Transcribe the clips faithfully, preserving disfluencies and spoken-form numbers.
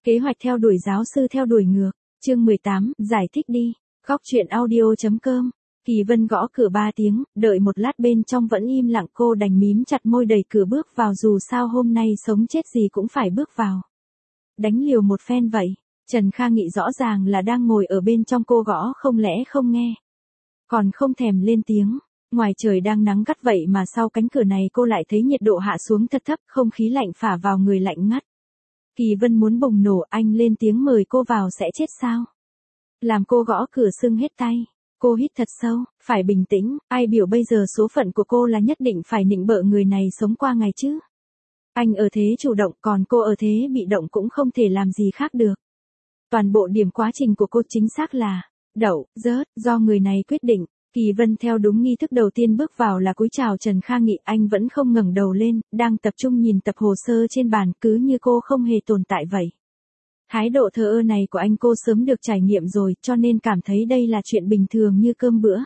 Kế hoạch theo đuổi giáo sư theo đuổi ngược, chương mười tám, giải thích đi, góc chuyện audio.com. Kỳ Vân gõ cửa ba tiếng, đợi một lát bên trong vẫn im lặng, cô đành mím chặt môi đẩy cửa bước vào, dù sao hôm nay sống chết gì cũng phải bước vào. Đánh liều một phen vậy, Trần Kha Nghị rõ ràng là đang ngồi ở bên trong, cô gõ không lẽ không nghe. Còn không thèm lên tiếng, ngoài trời đang nắng gắt vậy mà sau cánh cửa này cô lại thấy nhiệt độ hạ xuống thật thấp, không khí lạnh phả vào người lạnh ngắt. Kỳ Vân muốn bùng nổ, anh lên tiếng mời cô vào sẽ chết sao? Làm cô gõ cửa sưng hết tay. Cô hít thật sâu, phải bình tĩnh, ai biểu bây giờ số phận của cô là nhất định phải nịnh bợ người này sống qua ngày chứ. Anh ở thế chủ động, còn cô ở thế bị động, cũng không thể làm gì khác được. Toàn bộ điểm quá trình của cô chính xác là đậu, rớt, do người này quyết định. Kỳ Vân theo đúng nghi thức đầu tiên bước vào là cúi chào Trần Kha Nghị, anh vẫn không ngẩng đầu lên, đang tập trung nhìn tập hồ sơ trên bàn, cứ như cô không hề tồn tại vậy. Thái độ thờ ơ này của anh cô sớm được trải nghiệm rồi, cho nên cảm thấy đây là chuyện bình thường như cơm bữa.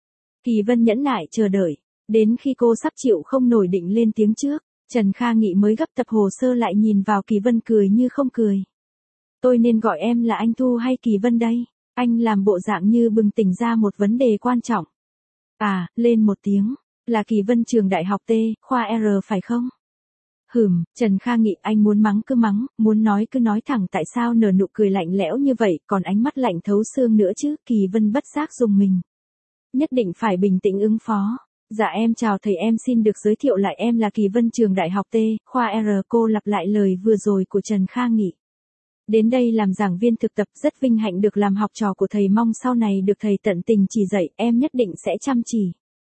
Kỳ Vân nhẫn nại chờ đợi, đến khi cô sắp chịu không nổi định lên tiếng trước, Trần Kha Nghị mới gấp tập hồ sơ lại, nhìn vào Kỳ Vân cười như không cười. Tôi nên gọi em là anh Thu hay Kỳ Vân đây? Anh làm bộ dạng như bừng tỉnh ra một vấn đề quan trọng. À, lên một tiếng, là Kỳ Vân trường đại học T, khoa R phải không? Hừm, Trần Kha Nghị, anh muốn mắng cứ mắng, muốn nói cứ nói thẳng, tại sao nở nụ cười lạnh lẽo như vậy, còn ánh mắt lạnh thấu xương nữa chứ? Kỳ Vân bất giác dùng mình. Nhất định phải bình tĩnh ứng phó. Dạ em chào thầy, em xin được giới thiệu lại, em là Kỳ Vân trường đại học T, khoa R. Cô lặp lại lời vừa rồi của Trần Kha Nghị. Đến đây làm giảng viên thực tập, rất vinh hạnh được làm học trò của thầy, mong sau này được thầy tận tình chỉ dạy, em nhất định sẽ chăm chỉ.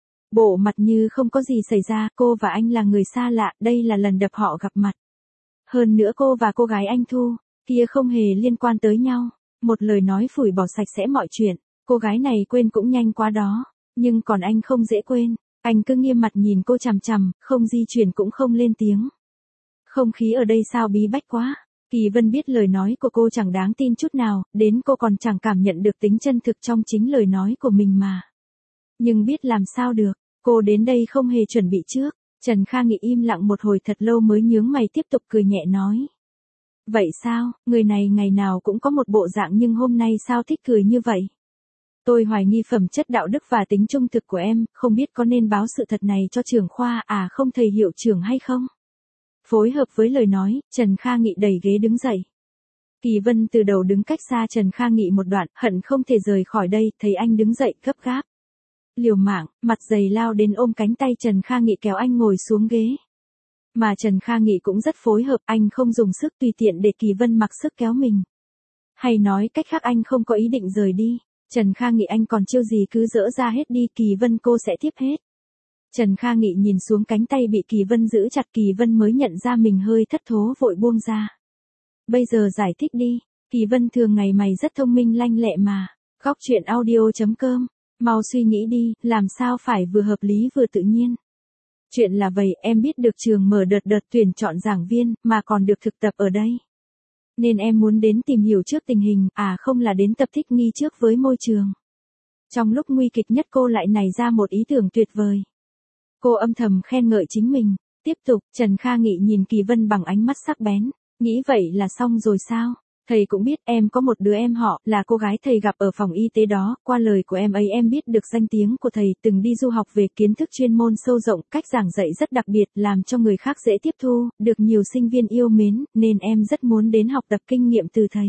Bộ mặt như không có gì xảy ra, cô và anh là người xa lạ, đây là lần đập họ gặp mặt. Hơn nữa cô và cô gái anh Thu, kia không hề liên quan tới nhau. Một lời nói phủi bỏ sạch sẽ mọi chuyện, cô gái này quên cũng nhanh quá đó. Nhưng còn anh không dễ quên, anh cứ nghiêm mặt nhìn cô chằm chằm, không di chuyển cũng không lên tiếng. Không khí ở đây sao bí bách quá. Kỳ Vân biết lời nói của cô chẳng đáng tin chút nào, đến cô còn chẳng cảm nhận được tính chân thực trong chính lời nói của mình mà. Nhưng biết làm sao được, cô đến đây không hề chuẩn bị trước. Trần Kha Nghị im lặng một hồi thật lâu mới nhướng mày tiếp tục cười nhẹ nói. Vậy sao, người này ngày nào cũng có một bộ dạng nhưng hôm nay sao thích cười như vậy? Tôi hoài nghi phẩm chất đạo đức và tính trung thực của em, không biết có nên báo sự thật này cho trưởng khoa à không thầy hiệu trưởng hay không? Phối hợp với lời nói, Trần Kha Nghị đẩy ghế đứng dậy. Kỳ Vân từ đầu đứng cách xa Trần Kha Nghị một đoạn, hận không thể rời khỏi đây, thấy anh đứng dậy gấp gáp. Liều mạng, mặt dày lao đến ôm cánh tay Trần Kha Nghị kéo anh ngồi xuống ghế. Mà Trần Kha Nghị cũng rất phối hợp, anh không dùng sức tùy tiện để Kỳ Vân mặc sức kéo mình. Hay nói cách khác, anh không có ý định rời đi. Trần Kha Nghị, anh còn chiêu gì cứ dỡ ra hết đi, Kỳ Vân cô sẽ tiếp hết. Trần Kha Nghị nhìn xuống cánh tay bị Kỳ Vân giữ chặt, Kỳ Vân mới nhận ra mình hơi thất thố, vội buông ra. Bây giờ giải thích đi, Kỳ Vân thường ngày mày rất thông minh lanh lẹ mà. Góc chuyện audio.com, mau suy nghĩ đi, làm sao phải vừa hợp lý vừa tự nhiên. Chuyện là vậy, em biết được trường mở đợt đợt tuyển chọn giảng viên, mà còn được thực tập ở đây. Nên em muốn đến tìm hiểu trước tình hình, à không là đến tập thích nghi trước với môi trường. Trong lúc nguy kịch nhất cô lại nảy ra một ý tưởng tuyệt vời. Cô âm thầm khen ngợi chính mình. Tiếp tục, Trần Kha Nghị nhìn Kỳ Vân bằng ánh mắt sắc bén. Nghĩ vậy là xong rồi sao? Thầy cũng biết em có một đứa em họ, là cô gái thầy gặp ở phòng y tế đó, qua lời của em ấy em biết được danh tiếng của thầy, từng đi du học về, kiến thức chuyên môn sâu rộng, cách giảng dạy rất đặc biệt, làm cho người khác dễ tiếp thu, được nhiều sinh viên yêu mến, nên em rất muốn đến học tập kinh nghiệm từ thầy.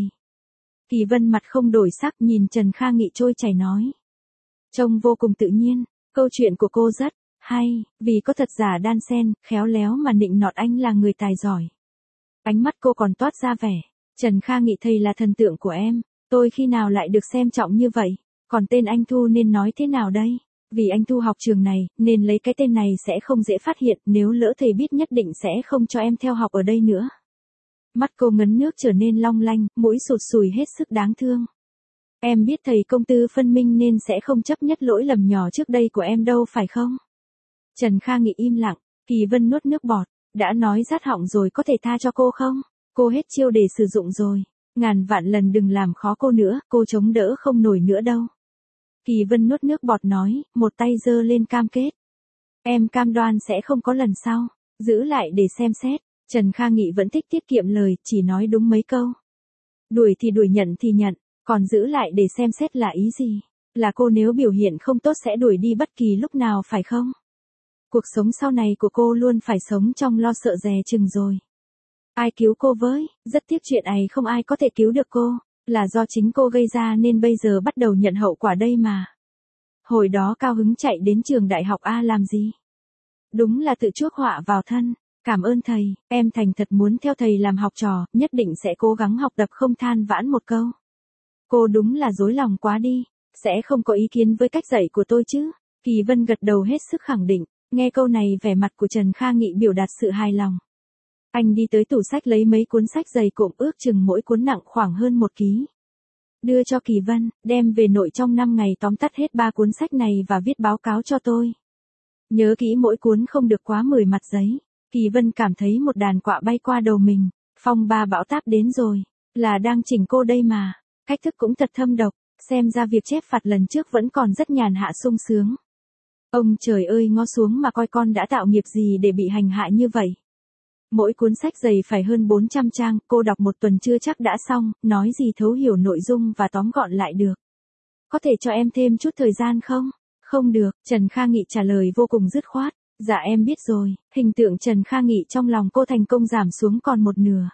Kỳ Vân mặt không đổi sắc nhìn Trần Kha Nghị trôi chảy nói. Trông vô cùng tự nhiên, câu chuyện của cô rất hay, vì có thật giả đan xen, khéo léo mà nịnh nọt anh là người tài giỏi. Ánh mắt cô còn toát ra vẻ. Trần Kha Nghị, thầy là thần tượng của em, tôi khi nào lại được xem trọng như vậy, còn tên anh Thu nên nói thế nào đây? Vì anh Thu học trường này, nên lấy cái tên này sẽ không dễ phát hiện, nếu lỡ thầy biết nhất định sẽ không cho em theo học ở đây nữa. Mắt cô ngấn nước trở nên long lanh, mũi sụt sùi hết sức đáng thương. Em biết thầy công tư phân minh nên sẽ không chấp nhất lỗi lầm nhỏ trước đây của em đâu phải không? Trần Kha Nghị im lặng, Kỳ Vân nuốt nước bọt, đã nói rát họng rồi, có thể tha cho cô không? Cô hết chiêu để sử dụng rồi, ngàn vạn lần đừng làm khó cô nữa, cô chống đỡ không nổi nữa đâu. Kỳ Vân nuốt nước bọt nói, một tay giơ lên cam kết. Em cam đoan sẽ không có lần sau, giữ lại để xem xét. Trần Kha Nghị vẫn thích tiết kiệm lời, chỉ nói đúng mấy câu. Đuổi thì đuổi, nhận thì nhận, còn giữ lại để xem xét là ý gì? Là cô nếu biểu hiện không tốt sẽ đuổi đi bất kỳ lúc nào phải không? Cuộc sống sau này của cô luôn phải sống trong lo sợ dè chừng rồi. Ai cứu cô với, rất tiếc chuyện ấy không ai có thể cứu được cô, là do chính cô gây ra nên bây giờ bắt đầu nhận hậu quả đây mà. Hồi đó cao hứng chạy đến trường đại học A làm gì? Đúng là tự chuốc họa vào thân. Cảm ơn thầy, em thành thật muốn theo thầy làm học trò, nhất định sẽ cố gắng học tập không than vãn một câu. Cô đúng là dối lòng quá đi, sẽ không có ý kiến với cách dạy của tôi chứ? Kỳ Vân gật đầu hết sức khẳng định, nghe câu này vẻ mặt của Trần Kha Nghị biểu đạt sự hài lòng. Anh đi tới tủ sách lấy mấy cuốn sách dày cộm ước chừng mỗi cuốn nặng khoảng hơn một ký. Đưa cho Kỳ Vân, đem về nội trong năm ngày tóm tắt hết ba cuốn sách này và viết báo cáo cho tôi. Nhớ kỹ mỗi cuốn không được quá mười mặt giấy. Kỳ Vân cảm thấy một đàn quạ bay qua đầu mình, phong ba bão táp đến rồi, là đang chỉnh cô đây mà, cách thức cũng thật thâm độc, xem ra việc chép phạt lần trước vẫn còn rất nhàn hạ sung sướng. Ông trời ơi, ngó xuống mà coi con đã tạo nghiệp gì để bị hành hạ như vậy. Mỗi cuốn sách dày phải hơn bốn trăm trang, cô đọc một tuần chưa chắc đã xong, nói gì thấu hiểu nội dung và tóm gọn lại được. Có thể cho em thêm chút thời gian không? Không được, Trần Kha Nghị trả lời vô cùng dứt khoát. Dạ em biết rồi, hình tượng Trần Kha Nghị trong lòng cô thành công giảm xuống còn một nửa.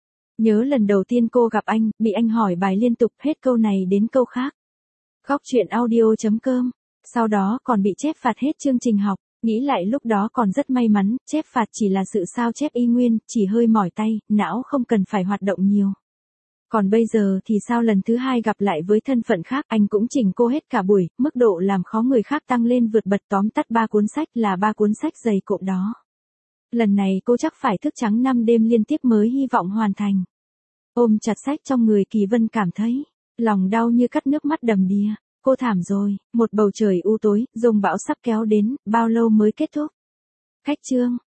Nhớ lần đầu tiên cô gặp anh, bị anh hỏi bài liên tục hết câu này đến câu khác. Góc truyện audio chấm com, sau đó còn bị chép phạt hết chương trình học, nghĩ lại lúc đó còn rất may mắn, chép phạt chỉ là sự sao chép y nguyên, chỉ hơi mỏi tay, não không cần phải hoạt động nhiều. Còn bây giờ thì sao, lần thứ hai gặp lại với thân phận khác, anh cũng chỉnh cô hết cả buổi, mức độ làm khó người khác tăng lên vượt bật, tóm tắt ba cuốn sách là ba cuốn sách dày cộm đó. Lần này cô chắc phải thức trắng năm đêm liên tiếp mới hy vọng hoàn thành. Ôm chặt sách trong người, Kỳ Vân cảm thấy lòng đau như cắt, nước mắt đầm đìa. Cô thảm rồi, một bầu trời u tối, dông bão sắp kéo đến, bao lâu mới kết thúc? Cách chương